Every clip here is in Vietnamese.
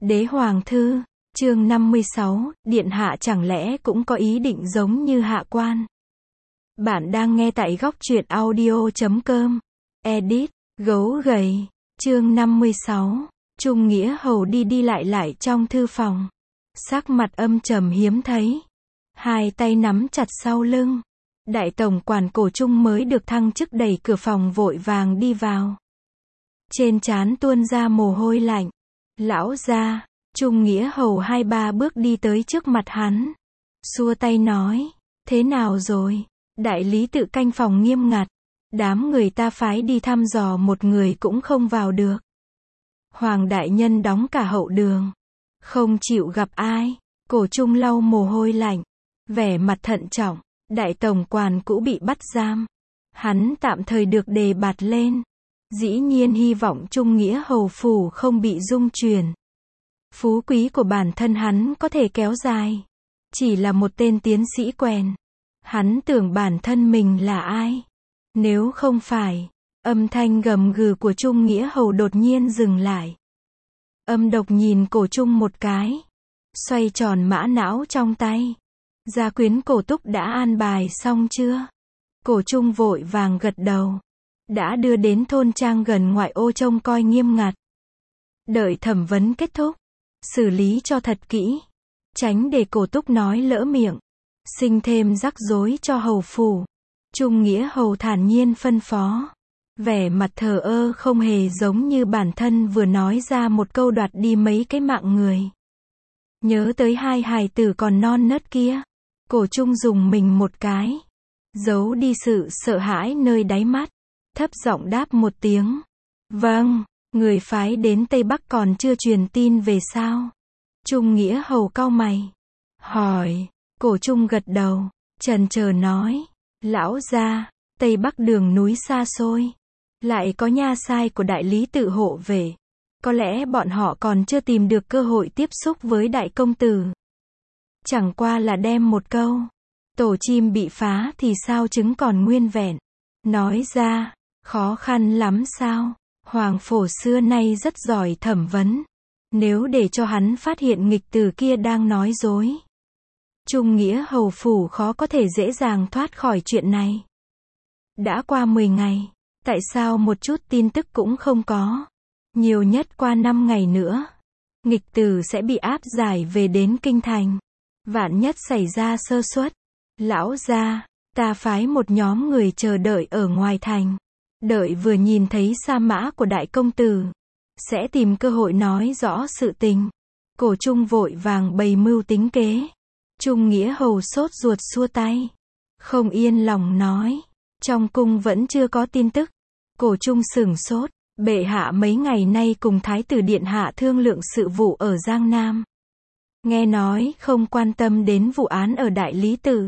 Đế Hoàng Thư, chương 56, Điện Hạ chẳng lẽ cũng có ý định giống như Hạ Quan. Bạn đang nghe tại góc truyện audio.com. Edit, gấu gầy, chương 56, Trung Nghĩa Hầu đi đi lại trong thư phòng. Sắc mặt âm trầm hiếm thấy. Hai tay nắm chặt sau lưng. Đại tổng quản Cổ Trung mới được thăng chức đẩy cửa phòng vội vàng đi vào. Trên trán tuôn ra mồ hôi lạnh. Lão gia, Trung Nghĩa Hầu 2-3 bước đi tới trước mặt hắn. Xua tay nói, thế nào rồi? Đại lý tự canh phòng nghiêm ngặt. Đám người ta phái đi thăm dò một người cũng không vào được. Hoàng đại nhân đóng cả hậu đường. Không chịu gặp ai. Cổ Trung lau mồ hôi lạnh. Vẻ mặt thận trọng. Đại tổng quản cũ bị bắt giam. Hắn tạm thời được đề bạt lên. Dĩ nhiên hy vọng Trung Nghĩa Hầu phủ không bị rung chuyển. Phú quý của bản thân hắn có thể kéo dài. Chỉ là một tên tiến sĩ quèn. Hắn tưởng bản thân mình là ai? Nếu không phải, âm thanh gầm gừ của Trung Nghĩa Hầu đột nhiên dừng lại. Âm độc nhìn Cổ Trung một cái. Xoay tròn mã não trong tay. Gia quyến Cổ Túc đã an bài xong chưa? Cổ Trung vội vàng gật đầu. Đã đưa đến thôn trang gần ngoại ô trông coi nghiêm ngặt. Đợi thẩm vấn kết thúc. Xử lý cho thật kỹ. Tránh để Cổ Túc nói lỡ miệng. Sinh thêm rắc rối cho hầu phủ. Trung Nghĩa Hầu thản nhiên phân phó. Vẻ mặt thờ ơ không hề giống như bản thân vừa nói ra một câu đoạt đi mấy cái mạng người. Nhớ tới hai hài tử còn non nớt kia. Cổ Trung dùng mình một cái. Giấu đi sự sợ hãi nơi đáy mắt. Thấp giọng đáp một tiếng. Vâng, người phái đến Tây Bắc còn chưa truyền tin về sao? Trung Nghĩa Hầu cau mày. Hỏi. Cổ Trung gật đầu. Chần chờ nói. Lão gia, Tây Bắc đường núi xa xôi. Lại có nha sai của đại lý tự hộ về. Có lẽ bọn họ còn chưa tìm được cơ hội tiếp xúc với đại công tử. Chẳng qua là đem một câu. Tổ chim bị phá thì sao trứng còn nguyên vẹn. Nói ra, khó khăn lắm sao? Hoàng phổ xưa nay rất giỏi thẩm vấn. Nếu để cho hắn phát hiện nghịch tử kia đang nói dối. Trung Nghĩa Hầu phủ khó có thể dễ dàng thoát khỏi chuyện này. Đã qua 10 ngày. Tại sao một chút tin tức cũng không có? Nhiều nhất qua 5 ngày nữa. Nghịch tử sẽ bị áp giải về đến kinh thành. Vạn nhất xảy ra sơ suất. Lão gia, ta phái một nhóm người chờ đợi ở ngoài thành. Đợi vừa nhìn thấy sa mã của đại công tử. Sẽ tìm cơ hội nói rõ sự tình. Cổ Trung vội vàng bày mưu tính kế. Trung Nghĩa Hầu sốt ruột xua tay. Không yên lòng nói. Trong cung vẫn chưa có tin tức. Cổ Trung sửng sốt. Bệ hạ mấy ngày nay cùng Thái tử Điện Hạ thương lượng sự vụ ở Giang Nam. Nghe nói không quan tâm đến vụ án ở Đại Lý Tự.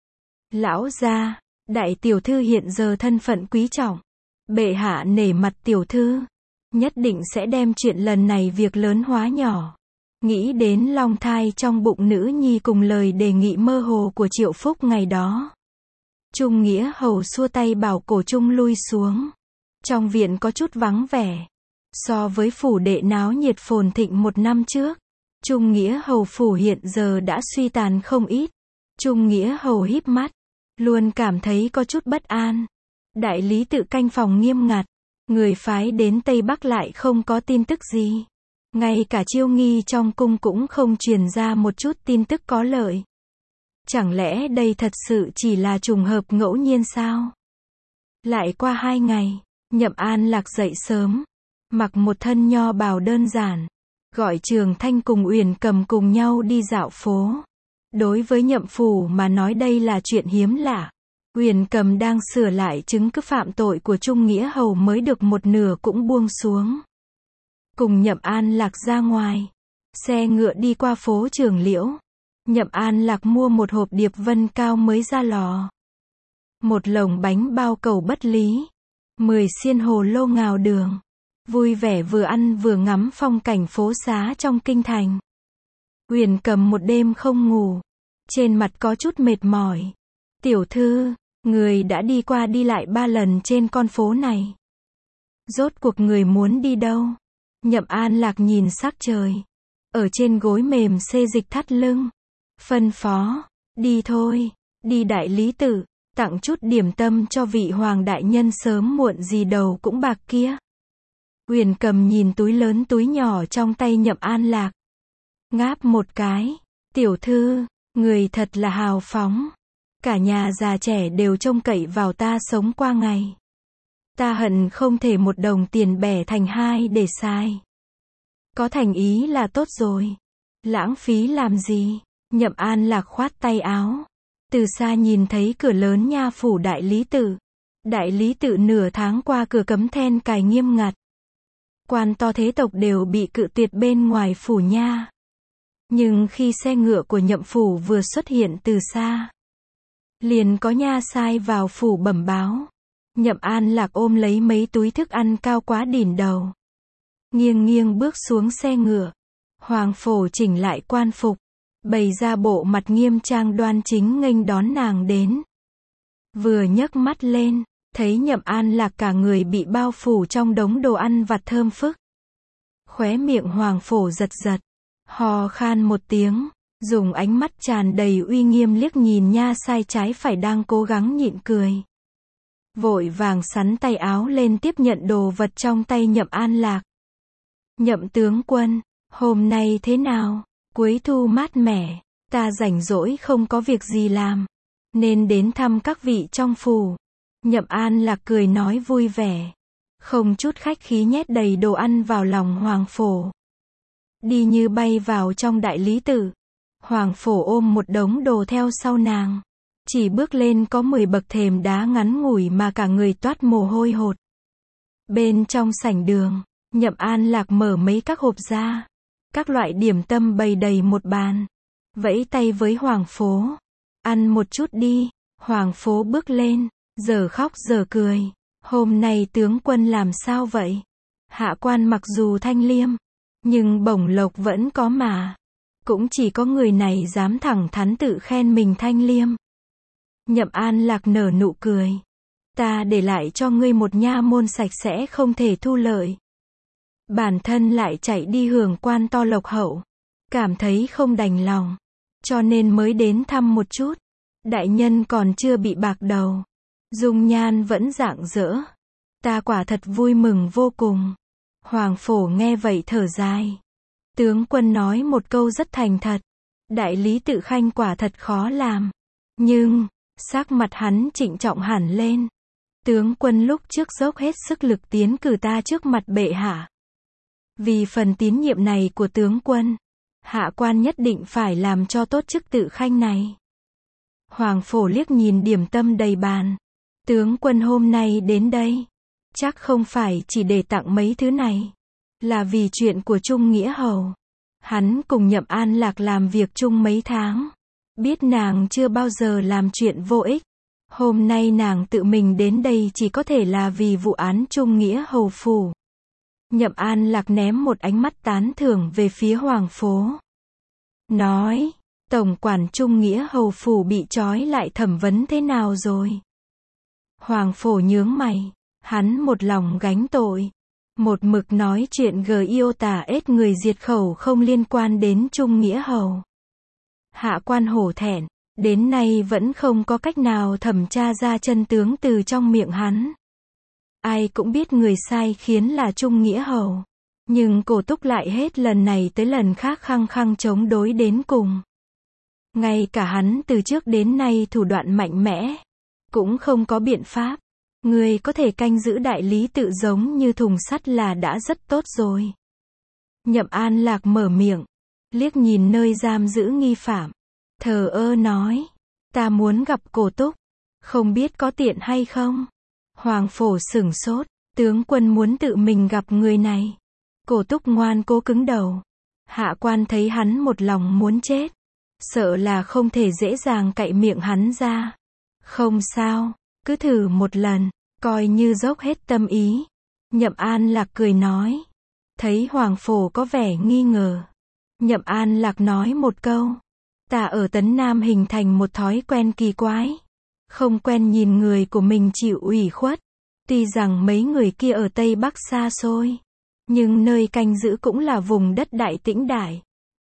Lão gia, đại tiểu thư hiện giờ thân phận quý trọng. Bệ hạ nể mặt tiểu thư. Nhất định sẽ đem chuyện lần này việc lớn hóa nhỏ. Nghĩ đến long thai trong bụng nữ nhi cùng lời đề nghị mơ hồ của Triệu Phúc ngày đó. Trung Nghĩa Hầu xua tay bảo Cổ Trung lui xuống. Trong viện có chút vắng vẻ. So với phủ đệ náo nhiệt phồn thịnh một năm trước. Trung Nghĩa Hầu phủ hiện giờ đã suy tàn không ít. Trung Nghĩa Hầu híp mắt. Luôn cảm thấy có chút bất an. Đại lý tự canh phòng nghiêm ngặt. Người phái đến Tây Bắc lại không có tin tức gì. Ngay cả chiêu nghi trong cung cũng không truyền ra một chút tin tức có lợi. Chẳng lẽ đây thật sự chỉ là trùng hợp ngẫu nhiên sao? Lại qua 2 ngày, Nhậm An Lạc dậy sớm. Mặc một thân nho bào đơn giản. Gọi Trường Thanh cùng Uyển Cầm cùng nhau đi dạo phố. Đối với Nhậm phủ mà nói đây là chuyện hiếm lạ. Uyển Cầm đang sửa lại chứng cứ phạm tội của Trung Nghĩa Hầu mới được một nửa cũng buông xuống. Cùng Nhậm An Lạc ra ngoài. Xe ngựa đi qua phố Trường Liễu. Nhậm An Lạc mua một hộp điệp vân cao mới ra lò. Một lồng bánh bao cầu bất lý. 10 xiên hồ lô ngào đường. Vui vẻ vừa ăn vừa ngắm phong cảnh phố xá trong kinh thành. Uyển Cầm một đêm không ngủ. Trên mặt có chút mệt mỏi. Tiểu thư, người đã đi qua đi lại 3 lần trên con phố này. Rốt cuộc người muốn đi đâu? Nhậm An Lạc nhìn sắc trời. ở trên gối mềm xê dịch thắt lưng. Phân phó, đi thôi, đi đại lý tự, tặng chút điểm tâm cho vị hoàng đại nhân sớm muộn gì đầu cũng bạc kia. Huyền Cầm nhìn túi lớn túi nhỏ trong tay Nhậm An Lạc. Ngáp một cái, tiểu thư, người thật là hào phóng. Cả nhà già trẻ đều trông cậy vào ta sống qua ngày. Ta hận không thể một đồng tiền bẻ thành hai để xài. Có thành ý là tốt rồi. Lãng phí làm gì? Nhậm An Lạc khoát tay áo. Từ xa nhìn thấy cửa lớn nha phủ đại lý tự. Đại lý tự nửa tháng qua cửa cấm then cài nghiêm ngặt. Quan to thế tộc đều bị cự tuyệt bên ngoài phủ nha. Nhưng khi xe ngựa của Nhậm phủ vừa xuất hiện từ xa, liền có nha sai vào phủ bẩm báo. Nhậm An Lạc ôm lấy mấy túi thức ăn cao quá đỉnh đầu. Nghiêng nghiêng bước xuống xe ngựa. Hoàng phổ chỉnh lại quan phục, bày ra bộ mặt nghiêm trang đoan chính nghênh đón nàng đến. Vừa nhấc mắt lên, thấy Nhậm An Lạc cả người bị bao phủ trong đống đồ ăn vặt thơm phức. Khóe miệng Hoàng phổ giật giật, hò khan một tiếng, dùng ánh mắt tràn đầy uy nghiêm liếc nhìn nha sai trái phải đang cố gắng nhịn cười. Vội vàng sắn tay áo lên tiếp nhận đồ vật trong tay Nhậm An Lạc. Nhậm tướng quân, hôm nay thế nào? Cuối thu mát mẻ, ta rảnh rỗi không có việc gì làm, nên đến thăm các vị trong phủ. Nhậm An Lạc cười nói vui vẻ, không chút khách khí nhét đầy đồ ăn vào lòng Hoàng phổ. Đi như bay vào trong đại lý tự. Hoàng phổ ôm một đống đồ theo sau nàng. Chỉ bước lên có 10 bậc thềm đá ngắn ngủi mà cả người toát mồ hôi hột. Bên trong sảnh đường, Nhậm An Lạc mở mấy các hộp ra. Các loại điểm tâm bày đầy một bàn. Vẫy tay với Hoàng phố. Ăn một chút đi. Hoàng phố bước lên, giờ khóc giờ cười. Hôm nay tướng quân làm sao vậy? Hạ quan mặc dù thanh liêm, nhưng bổng lộc vẫn có mà. Cũng chỉ có người này dám thẳng thắn tự khen mình thanh liêm. Nhậm An Lạc nở nụ cười. Ta để lại cho ngươi một nha môn sạch sẽ không thể thu lợi. Bản thân lại chạy đi hưởng quan to lộc hậu. Cảm thấy không đành lòng. Cho nên mới đến thăm một chút. Đại nhân còn chưa bị bạc đầu. Dung nhan vẫn rạng rỡ. Ta quả thật vui mừng vô cùng. Hoàng phổ nghe vậy thở dài. Tướng quân nói một câu rất thành thật. Đại lý tự khanh quả thật khó làm. Nhưng, sắc mặt hắn trịnh trọng hẳn lên. Tướng quân lúc trước dốc hết sức lực tiến cử ta trước mặt bệ hạ. Vì phần tín nhiệm này của tướng quân, hạ quan nhất định phải làm cho tốt chức tự khanh này. Hoàng phổ liếc nhìn điểm tâm đầy bàn. Tướng quân hôm nay đến đây, chắc không phải chỉ để tặng mấy thứ này. Là vì chuyện của Trung Nghĩa Hầu. Hắn cùng Nhậm An Lạc làm việc chung mấy tháng. Biết nàng chưa bao giờ làm chuyện vô ích. Hôm nay nàng tự mình đến đây chỉ có thể là vì vụ án Trung Nghĩa Hầu phủ. Nhậm An Lạc ném một ánh mắt tán thưởng về phía Hoàng phố. Nói, tổng quản Trung Nghĩa Hầu phủ bị trói lại thẩm vấn thế nào rồi? Hoàng phổ nhướng mày, hắn một lòng gánh tội. Một mực nói chuyện Iota ết người diệt khẩu không liên quan đến Trung Nghĩa Hầu. Hạ quan hổ thẹn, đến nay vẫn không có cách nào thẩm tra ra chân tướng từ trong miệng hắn. Ai cũng biết người sai khiến là Trung Nghĩa Hầu. Nhưng Cổ Túc lại hết lần này tới lần khác khăng khăng chống đối đến cùng. Ngay cả hắn từ trước đến nay thủ đoạn mạnh mẽ, cũng không có biện pháp. Người có thể canh giữ đại lý tự giống như thùng sắt là đã rất tốt rồi. Nhậm An Lạc mở miệng, liếc nhìn nơi giam giữ nghi phạm. Thờ ơ nói, ta muốn gặp Cổ Túc, không biết có tiện hay không? Hoàng phổ sửng sốt, tướng quân muốn tự mình gặp người này. Cổ Túc ngoan cố cứng đầu. Hạ quan thấy hắn một lòng muốn chết. Sợ là không thể dễ dàng cạy miệng hắn ra. Không sao, cứ thử một lần, coi như dốc hết tâm ý. Nhậm An Lạc cười nói. Thấy Hoàng phổ có vẻ nghi ngờ. Nhậm An Lạc nói một câu. Ta ở Tấn Nam hình thành một thói quen kỳ quái. Không quen nhìn người của mình chịu ủy khuất. Tuy rằng mấy người kia ở Tây Bắc xa xôi, nhưng nơi canh giữ cũng là vùng đất Đại Tĩnh Đại.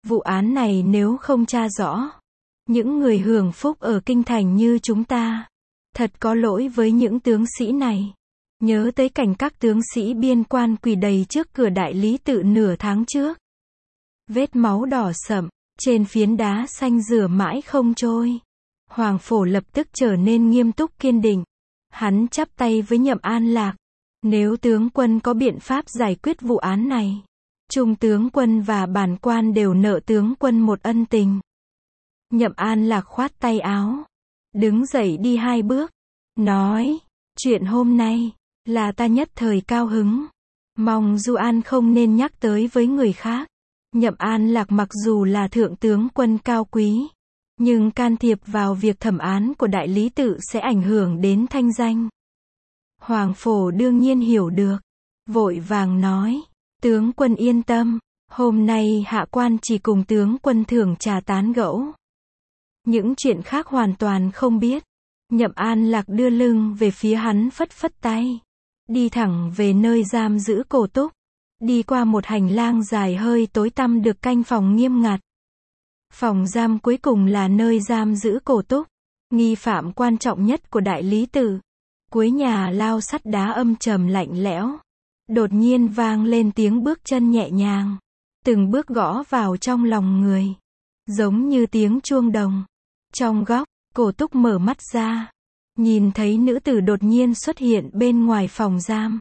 Vụ án này nếu không tra rõ, những người hưởng phúc ở kinh thành như chúng ta, thật có lỗi với những tướng sĩ này. Nhớ tới cảnh các tướng sĩ biên quan quỳ đầy trước cửa đại lý tự nửa tháng trước. Vết máu đỏ sậm, trên phiến đá xanh rửa mãi không trôi. Hoàng Phổ lập tức trở nên nghiêm túc kiên định. Hắn chắp tay với Nhậm An Lạc. Nếu tướng quân có biện pháp giải quyết vụ án này, trung tướng quân và bản quan đều nợ tướng quân một ân tình. Nhậm An Lạc khoát tay áo, đứng dậy đi 2 bước, nói, chuyện hôm nay, là ta nhất thời cao hứng. Mong Du An không nên nhắc tới với người khác. Nhậm An Lạc mặc dù là thượng tướng quân cao quý, nhưng can thiệp vào việc thẩm án của đại lý tự sẽ ảnh hưởng đến thanh danh. Hoàng Phổ đương nhiên hiểu được, vội vàng nói, tướng quân yên tâm, hôm nay hạ quan chỉ cùng tướng quân thưởng trà tán gẫu. Những chuyện khác hoàn toàn không biết. Nhậm An Lạc đưa lưng về phía hắn phất phất tay, đi thẳng về nơi giam giữ Cổ Túc, đi qua một hành lang dài hơi tối tăm được canh phòng nghiêm ngặt. Phòng giam cuối cùng là nơi giam giữ Cổ Túc, nghi phạm quan trọng nhất của đại lý tự. Cuối nhà lao sắt đá âm trầm lạnh lẽo, đột nhiên vang lên tiếng bước chân nhẹ nhàng, từng bước gõ vào trong lòng người, giống như tiếng chuông đồng. Trong góc, Cổ Túc mở mắt ra, nhìn thấy nữ tử đột nhiên xuất hiện bên ngoài phòng giam.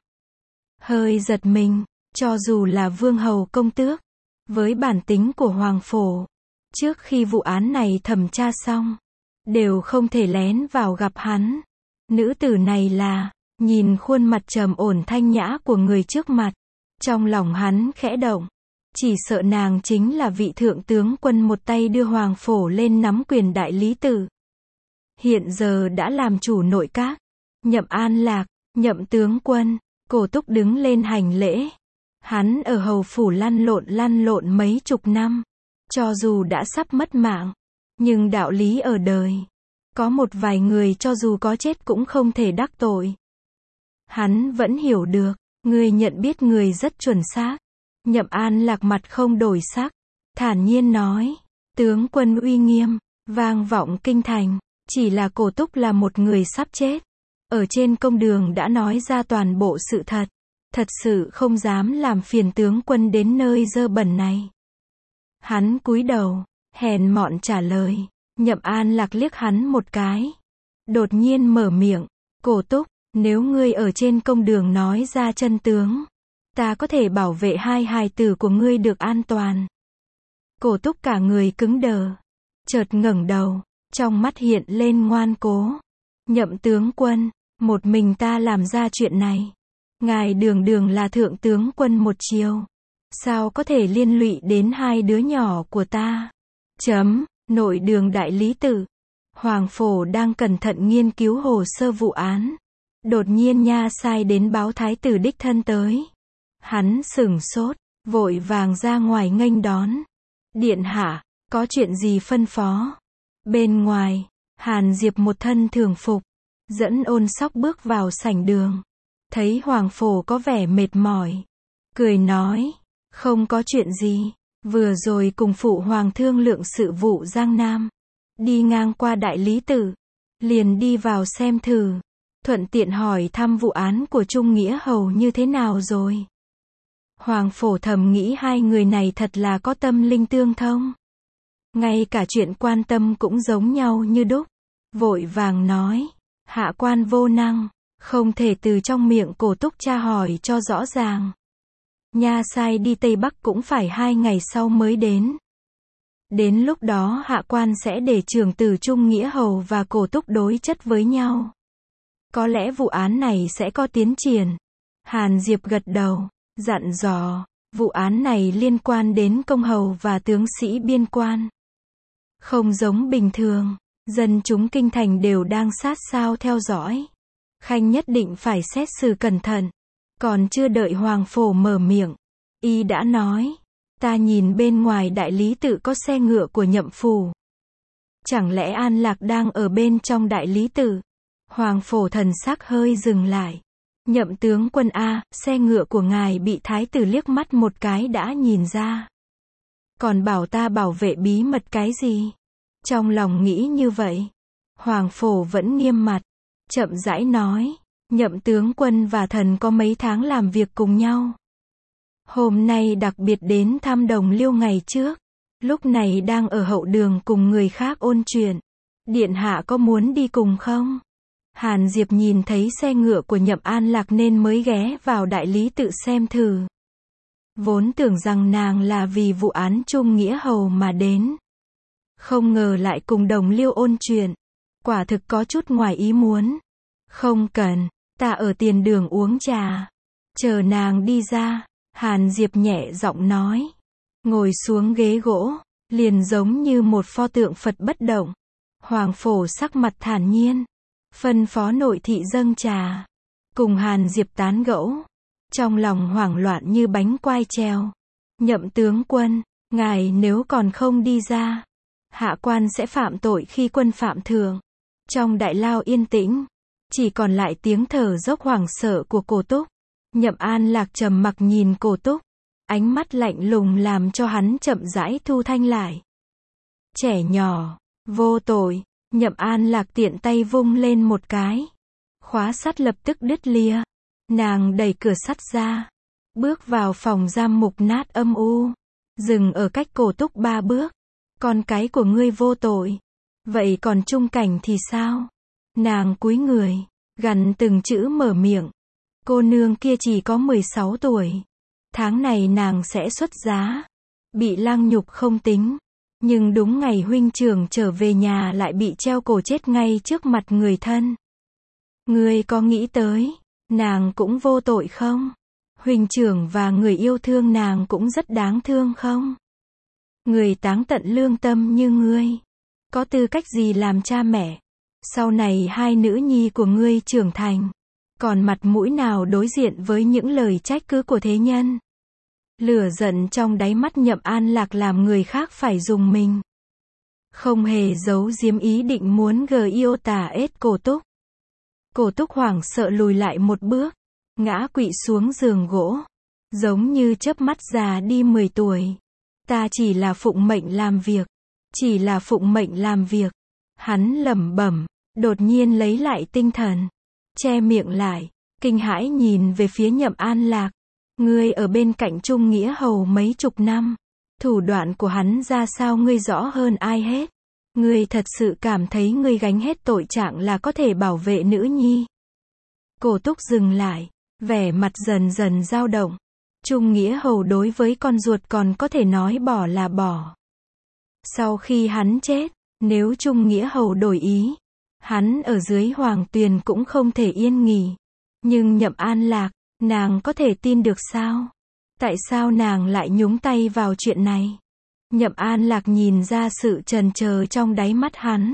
Hơi giật mình, cho dù là vương hầu công tước, với bản tính của Hoàng Phổ, trước khi vụ án này thẩm tra xong, đều không thể lén vào gặp hắn. Nữ tử này là, nhìn khuôn mặt trầm ổn thanh nhã của người trước mặt, trong lòng hắn khẽ động, chỉ sợ nàng chính là vị thượng tướng quân một tay đưa Hoàng Phổ lên nắm quyền đại lý tự. Hiện giờ đã làm chủ nội các. Nhậm An Lạc, Nhậm tướng quân. Cổ Túc đứng lên hành lễ. Hắn ở hầu phủ lăn lộn mấy chục năm, cho dù đã sắp mất mạng, nhưng đạo lý ở đời, có một vài người cho dù có chết cũng không thể đắc tội. Hắn vẫn hiểu được, người nhận biết người rất chuẩn xác. Nhậm An Lạc mặt không đổi sắc, thản nhiên nói, tướng quân uy nghiêm, vang vọng kinh thành, chỉ là Cổ Túc là một người sắp chết. Ở trên công đường đã nói ra toàn bộ sự thật. Thật sự không dám làm phiền tướng quân đến nơi dơ bẩn này. Hắn cúi đầu, hèn mọn trả lời. Nhậm An Lạc liếc hắn một cái, đột nhiên mở miệng, Cổ Túc, nếu ngươi ở trên công đường nói ra chân tướng, ta có thể bảo vệ hai hài tử của ngươi được an toàn. Cổ Túc cả người cứng đờ, chợt ngẩng đầu, trong mắt hiện lên ngoan cố. Nhậm tướng quân, một mình ta làm ra chuyện này. Ngài đường đường là thượng tướng quân một triều, sao có thể liên lụy đến hai đứa nhỏ của ta? Nội đường đại lý tự. Hoàng Phổ đang cẩn thận nghiên cứu hồ sơ vụ án. Đột nhiên nha sai đến báo thái tử đích thân tới. Hắn sửng sốt, vội vàng ra ngoài nghênh đón. Điện hạ, có chuyện gì phân phó? Bên ngoài, Hàn Diệp một thân thường phục, dẫn Ôn Sóc bước vào sảnh đường. Thấy Hoàng Phổ có vẻ mệt mỏi, cười nói, không có chuyện gì, vừa rồi cùng phụ hoàng thương lượng sự vụ Giang Nam, đi ngang qua đại lý tự, liền đi vào xem thử, thuận tiện hỏi thăm vụ án của Trung Nghĩa Hầu như thế nào rồi. Hoàng Phổ thầm nghĩ hai người này thật là có tâm linh tương thông, ngay cả chuyện quan tâm cũng giống nhau như đúc, vội vàng nói, hạ quan vô năng, không thể từ trong miệng Cổ Túc tra hỏi cho rõ ràng. Nha sai đi Tây Bắc cũng phải 2 ngày sau mới đến. Đến lúc đó hạ quan sẽ để trưởng tử Trung Nghĩa Hầu và Cổ Túc đối chất với nhau. Có lẽ vụ án này sẽ có tiến triển. Hàn Diệp gật đầu, dặn dò, vụ án này liên quan đến công hầu và tướng sĩ biên quan. Không giống bình thường, dân chúng kinh thành đều đang sát sao theo dõi. Khanh nhất định phải xét xử cẩn thận. Còn chưa đợi Hoàng Phổ mở miệng, y đã nói, ta nhìn bên ngoài đại lý tự có xe ngựa của Nhậm phủ. Chẳng lẽ An Lạc đang ở bên trong đại lý tự? Hoàng Phổ thần sắc hơi dừng lại. Nhậm tướng quân a, xe ngựa của ngài bị thái tử liếc mắt một cái đã nhìn ra. Còn bảo ta bảo vệ bí mật cái gì? Trong lòng nghĩ như vậy. Hoàng Phổ vẫn nghiêm mặt. Chậm rãi nói. Nhậm tướng quân và thần có mấy tháng làm việc cùng nhau. Hôm nay đặc biệt đến thăm Đồng Liêu ngày trước. Lúc này đang ở hậu đường cùng người khác ôn chuyện. Điện hạ có muốn đi cùng không? Hàn Diệp nhìn thấy xe ngựa của Nhậm An Lạc nên mới ghé vào đại lý tự xem thử. Vốn tưởng rằng nàng là vì vụ án Trung Nghĩa Hầu mà đến. Không ngờ lại cùng Đồng Liêu ôn chuyện. Quả thực có chút ngoài ý muốn. Không cần, ta ở tiền đường uống trà. Chờ nàng đi ra, Hàn Diệp nhẹ giọng nói. Ngồi xuống ghế gỗ, liền giống như một pho tượng Phật bất động. Hoàng Phổ sắc mặt thản nhiên. Phân phó nội thị dâng trà. Cùng Hàn Diệp tán gẫu. Trong lòng hoảng loạn như bánh quai treo. Nhậm tướng quân, ngài nếu còn không đi ra, hạ quan sẽ phạm tội khi quân phạm thượng. Trong đại lao yên tĩnh, chỉ còn lại tiếng thở dốc hoảng sợ của Cổ Túc. Nhậm An Lạc trầm mặc nhìn Cổ Túc, ánh mắt lạnh lùng làm cho hắn chậm rãi thu thanh lại. Trẻ nhỏ, vô tội. Nhậm An Lạc tiện tay vung lên một cái. Khóa sắt lập tức đứt lìa. Nàng đẩy cửa sắt ra. Bước vào phòng giam mục nát âm u. Dừng ở cách Cổ Túc 3 bước. Con cái của ngươi vô tội. Vậy còn Trung Cảnh thì sao? Nàng cúi người, gằn từng chữ mở miệng. Cô nương kia chỉ có 16 tuổi. Tháng này nàng sẽ xuất giá. Bị lang nhục không tính. Nhưng đúng ngày huynh trưởng trở về nhà lại bị treo cổ chết ngay trước mặt người thân. Ngươi có nghĩ tới, nàng cũng vô tội không? Huynh trưởng và người yêu thương nàng cũng rất đáng thương không? Người táng tận lương tâm như ngươi, có tư cách gì làm cha mẹ? Sau này hai nữ nhi của ngươi trưởng thành, còn mặt mũi nào đối diện với những lời trách cứ của thế nhân? Lửa giận trong đáy mắt Nhậm An Lạc làm người khác phải rùng mình. Không hề giấu giếm ý định muốn yêu tà ết Cổ Túc. Cổ Túc hoảng sợ lùi lại một bước, ngã quỵ xuống giường gỗ, giống như chớp mắt già đi 10 tuổi. Ta chỉ là phụng mệnh làm việc, chỉ là phụng mệnh làm việc. Hắn lẩm bẩm, đột nhiên lấy lại tinh thần, che miệng lại, kinh hãi nhìn về phía Nhậm An Lạc. Ngươi ở bên cạnh Trung Nghĩa Hầu mấy chục năm, thủ đoạn của hắn ra sao ngươi rõ hơn ai hết. Ngươi thật sự cảm thấy ngươi gánh hết tội trạng là có thể bảo vệ nữ nhi? Cổ Túc dừng lại, vẻ mặt dần dần dao động. Trung Nghĩa Hầu đối với con ruột còn có thể nói bỏ là bỏ. Sau khi hắn chết, nếu Trung Nghĩa Hầu đổi ý, hắn ở dưới Hoàng Tuyền cũng không thể yên nghỉ. Nhưng Nhậm An Lạc, nàng có thể tin được sao? Tại sao nàng lại nhúng tay vào chuyện này? Nhậm An Lạc nhìn ra sự chần chờ trong đáy mắt hắn.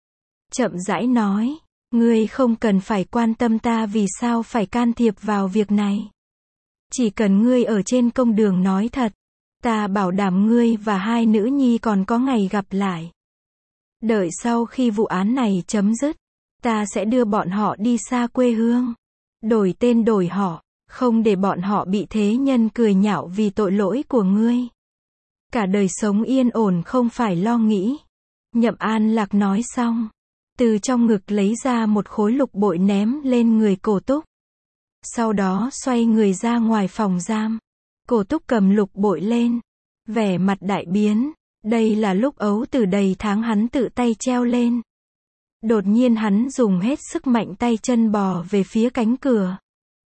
Chậm rãi nói, ngươi không cần phải quan tâm ta vì sao phải can thiệp vào việc này. Chỉ cần ngươi ở trên công đường nói thật, ta bảo đảm ngươi và hai nữ nhi còn có ngày gặp lại. Đợi sau khi vụ án này chấm dứt, ta sẽ đưa bọn họ đi xa quê hương. Đổi tên đổi họ, không để bọn họ bị thế nhân cười nhạo vì tội lỗi của ngươi. Cả đời sống yên ổn không phải lo nghĩ. Nhậm An Lạc nói xong, từ trong ngực lấy ra một khối lục bội ném lên người Cổ Túc. Sau đó xoay người ra ngoài phòng giam. Cổ Túc cầm lục bội lên, vẻ mặt đại biến. Đây là lúc ấu tử đầy tháng hắn tự tay treo lên. Đột nhiên hắn dùng hết sức mạnh tay chân bò về phía cánh cửa.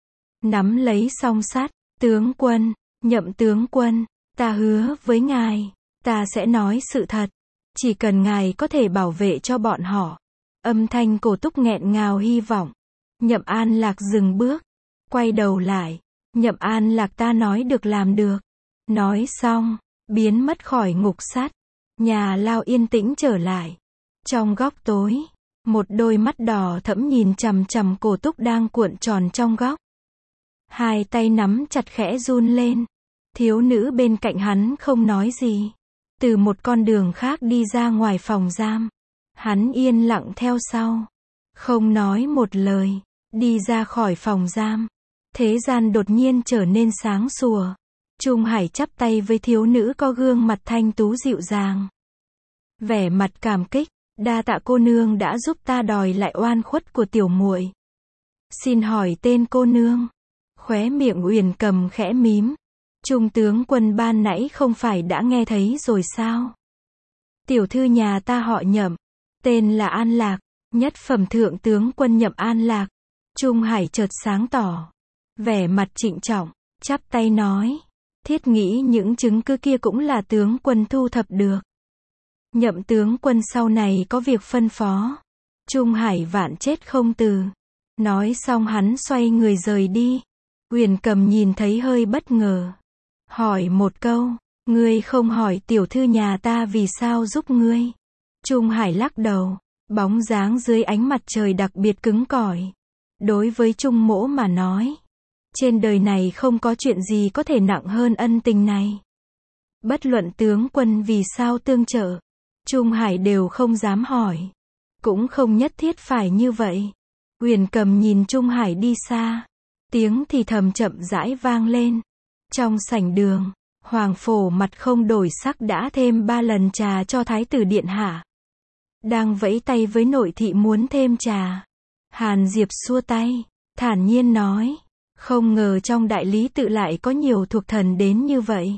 Nắm lấy song sắt, tướng quân, Nhậm tướng quân, ta hứa với ngài, ta sẽ nói sự thật. Chỉ cần ngài có thể bảo vệ cho bọn họ. Âm thanh Cổ Túc nghẹn ngào hy vọng. Nhậm An Lạc dừng bước, quay đầu lại. Nhậm An Lạc, ta nói được làm được. Nói xong, biến mất khỏi ngục sắt. Nhà lao yên tĩnh trở lại. Trong góc tối, một đôi mắt đỏ thẫm nhìn chằm chằm Cổ Túc đang cuộn tròn trong góc. Hai tay nắm chặt khẽ run lên. Thiếu nữ bên cạnh hắn không nói gì. Từ một con đường khác đi ra ngoài phòng giam. Hắn yên lặng theo sau. Không nói một lời. Đi ra khỏi phòng giam. Thế gian đột nhiên trở nên sáng sủa. Trung Hải chắp tay với thiếu nữ có gương mặt thanh tú dịu dàng. Vẻ mặt cảm kích, đa tạ cô nương đã giúp ta đòi lại oan khuất của tiểu muội. Xin hỏi tên cô nương? Khóe miệng Uyển Cầm khẽ mím. Trung tướng quân ban nãy không phải đã nghe thấy rồi sao? Tiểu thư nhà ta họ Nhậm, tên là An Lạc, nhất phẩm thượng tướng quân Nhậm An Lạc. Trung Hải chợt sáng tỏ, vẻ mặt trịnh trọng, chắp tay nói, thiết nghĩ những chứng cứ kia cũng là tướng quân thu thập được. Nhậm tướng quân sau này có việc phân phó. Trung Hải vạn chết không từ. Nói xong hắn xoay người rời đi. Uyển Cầm nhìn thấy hơi bất ngờ. Hỏi một câu, ngươi không hỏi tiểu thư nhà ta vì sao giúp ngươi? Trung Hải lắc đầu, bóng dáng dưới ánh mặt trời đặc biệt cứng cỏi. Đối với Trung Mỗ mà nói, trên đời này không có chuyện gì có thể nặng hơn ân tình này. Bất luận tướng quân vì sao tương trợ, Trung Hải đều không dám hỏi. Cũng không nhất thiết phải như vậy. Uyển Cầm nhìn Trung Hải đi xa. Tiếng thì thầm chậm rãi vang lên. Trong sảnh đường, Hoàng Phổ mặt không đổi sắc đã thêm 3 lần trà cho Thái tử điện hạ. Đang vẫy tay với nội thị muốn thêm trà. Hàn Diệp xua tay, thản nhiên nói, không ngờ trong đại lý tự lại có nhiều thuộc thần đến như vậy.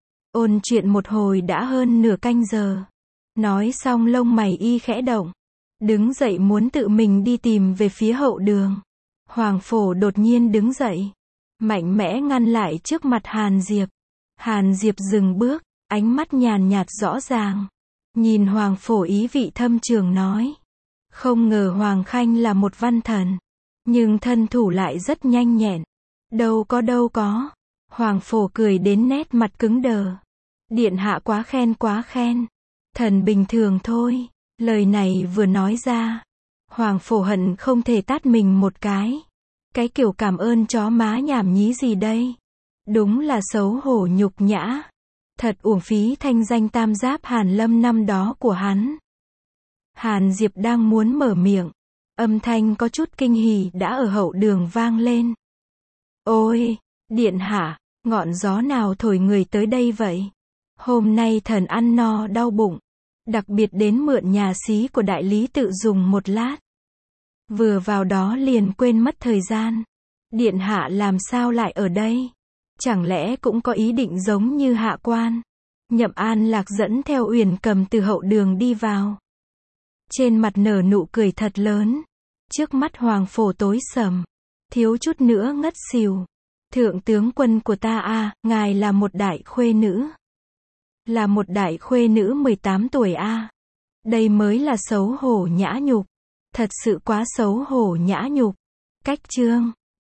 Ôn chuyện một hồi đã hơn nửa canh giờ. Nói xong lông mày y khẽ động. Đứng dậy muốn tự mình đi tìm về phía hậu đường. Hoàng Phổ đột nhiên đứng dậy. Mạnh mẽ ngăn lại trước mặt Hàn Diệp. Hàn Diệp dừng bước, ánh mắt nhàn nhạt rõ ràng. Nhìn Hoàng Phổ ý vị thâm trường nói. Không ngờ Hoàng Khanh là một văn thần. Nhưng thân thủ lại rất nhanh nhẹn. Đâu có. Hoàng Phổ cười đến nét mặt cứng đờ. Điện hạ quá khen. Thần bình thường thôi. Lời này vừa nói ra. Hoàng Phổ hận không thể tát mình một cái. Cái kiểu cảm ơn chó má nhảm nhí gì đây? Đúng là xấu hổ nhục nhã. Thật uổng phí thanh danh tam giáp Hàn Lâm năm đó của hắn. Hàn Diệp đang muốn mở miệng. Âm thanh có chút kinh hỉ đã ở hậu đường vang lên. Ôi, điện hạ, ngọn gió nào thổi người tới đây vậy? Hôm nay thần ăn no đau bụng. Đặc biệt đến mượn nhà xí của đại lý tự dùng một lát. Vừa vào đó liền quên mất thời gian. Điện hạ làm sao lại ở đây? Chẳng lẽ cũng có ý định giống như hạ quan? Nhậm An Lạc dẫn theo Uyển Cầm từ hậu đường đi vào. Trên mặt nở nụ cười thật lớn. Trước mắt Hoàng Phổ tối sầm. Thiếu chút nữa ngất xỉu. Thượng tướng quân của ta à, ngài là một đại khuê nữ. Là một đại khuê nữ 18 tuổi a. Đây mới là xấu hổ nhã nhục. Thật sự quá xấu hổ nhã nhục. Cách chương